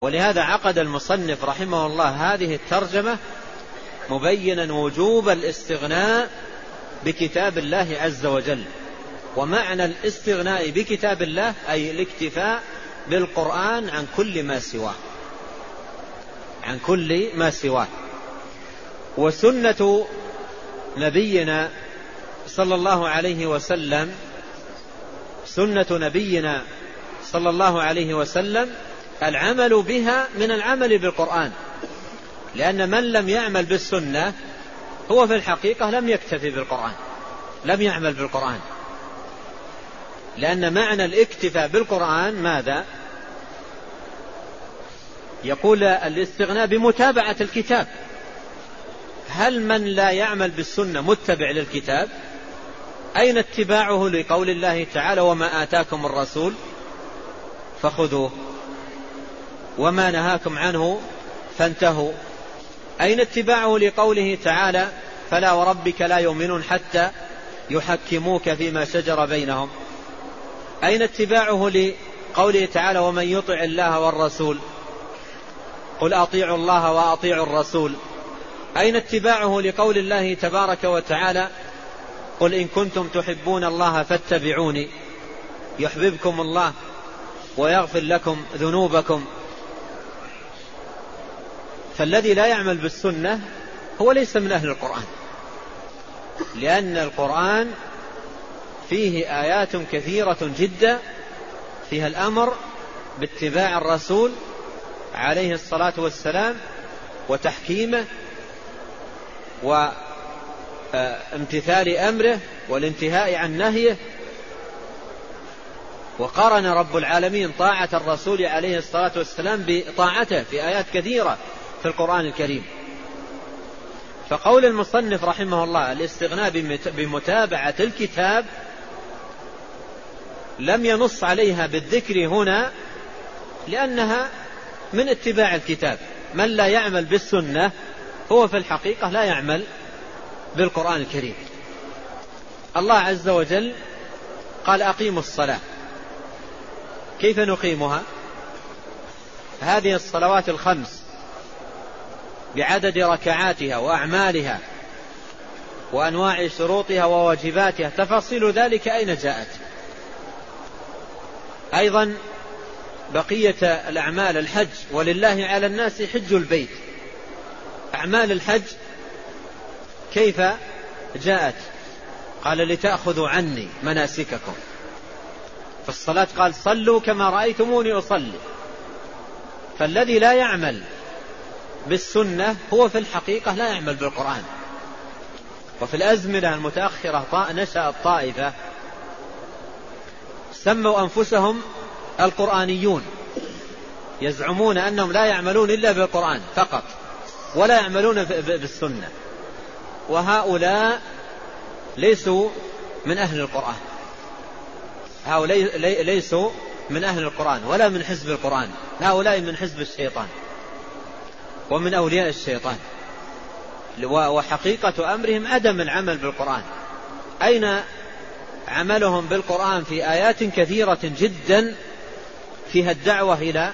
ولهذا عقد المصنف رحمه الله هذه الترجمة مبينا وجوب الاستغناء بكتاب الله عز وجل. ومعنى الاستغناء بكتاب الله أي الاكتفاء بالقرآن عن كل ما سواه. وسنة نبينا صلى الله عليه وسلم العمل بها من العمل بالقرآن، لأن من لم يعمل بالسنة هو في الحقيقة لم يكتفي بالقرآن، لم يعمل بالقرآن، لأن معنى الاكتفاء بالقرآن ماذا؟ يقول الاستغناء بمتابعة الكتاب. هل من لا يعمل بالسنة متبع للكتاب؟ أين اتباعه لقول الله تعالى وما آتاكم الرسول فخذوه وما نهاكم عنه فانتهوا؟ أين اتباعه لقوله تعالى فلا وربك لا يؤمنون حتى يحكموك فيما شجر بينهم؟ أين اتباعه لقوله تعالى ومن يطع الله والرسول قل أطيعوا الله وأطيعوا الرسول؟ أين اتباعه لقول الله تبارك وتعالى قل إن كنتم تحبون الله فاتبعوني يحببكم الله ويغفر لكم ذنوبكم؟ فالذي لا يعمل بالسنة هو ليس من أهل القرآن، لأن القرآن فيه آيات كثيرة جدا فيها الأمر باتباع الرسول عليه الصلاة والسلام وتحكيمه وامتثال أمره والانتهاء عن نهيه. وقارن رب العالمين طاعة الرسول عليه الصلاة والسلام بطاعته في آيات كثيرة في القرآن الكريم. فقول المصنف رحمه الله الاستغناء بمتابعة الكتاب لم ينص عليها بالذكر هنا لأنها من اتباع الكتاب. من لا يعمل بالسنة هو في الحقيقة لا يعمل بالقرآن الكريم. الله عز وجل قال أقيموا الصلاة. كيف نقيمها؟ هذه الصلوات الخمس بعدد ركعاتها وأعمالها وأنواع شروطها وواجباتها تفاصيل ذلك أين جاءت؟ أيضا بقية الأعمال الحج ولله على الناس حج البيت. أعمال الحج كيف جاءت؟ قال لتأخذوا عني مناسككم. في الصلاة قال صلوا كما رأيتموني أصلي. فالذي لا يعمل بالسنة هو في الحقيقة لا يعمل بالقرآن. وفي الأزمنة المتأخرة نشأت طائفة سموا أنفسهم القرآنيون، يزعمون أنهم لا يعملون إلا بالقرآن فقط ولا يعملون بالسنة، وهؤلاء ليسوا من أهل القرآن. هؤلاء ليسوا من أهل القرآن ولا من حزب القرآن، هؤلاء من حزب الشيطان ومن أولياء الشيطان. وحقيقة أمرهم عدم العمل بالقرآن. أين عملهم بالقرآن؟ في آيات كثيرة جدا فيها الدعوة إلى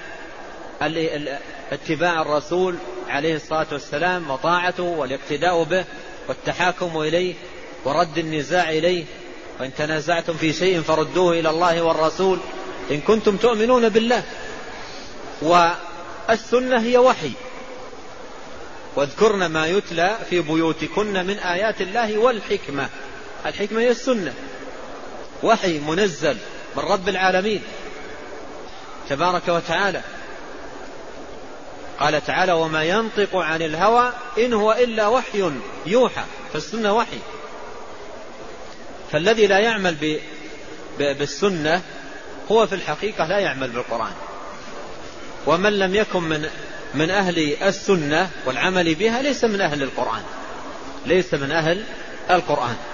اتباع الرسول عليه الصلاة والسلام وطاعته والاقتداء به والتحاكم إليه ورد النزاع إليه. وإن تنازعتم في شيء فردوه إلى الله والرسول إن كنتم تؤمنون بالله. والسنة هي وحي. واذكرن ما يتلى في بيوتكن من آيات الله والحكمة. الحكمة هي السنة، وحي منزل من رب العالمين تبارك وتعالى. قال تعالى وما ينطق عن الهوى إن هو إلا وحي يوحى. فالسنة وحي. فالذي لا يعمل بالسنة هو في الحقيقة لا يعمل بالقرآن. ومن لم يكن من أهل السنة والعمل بها ليس من أهل القرآن، ليس من أهل القرآن.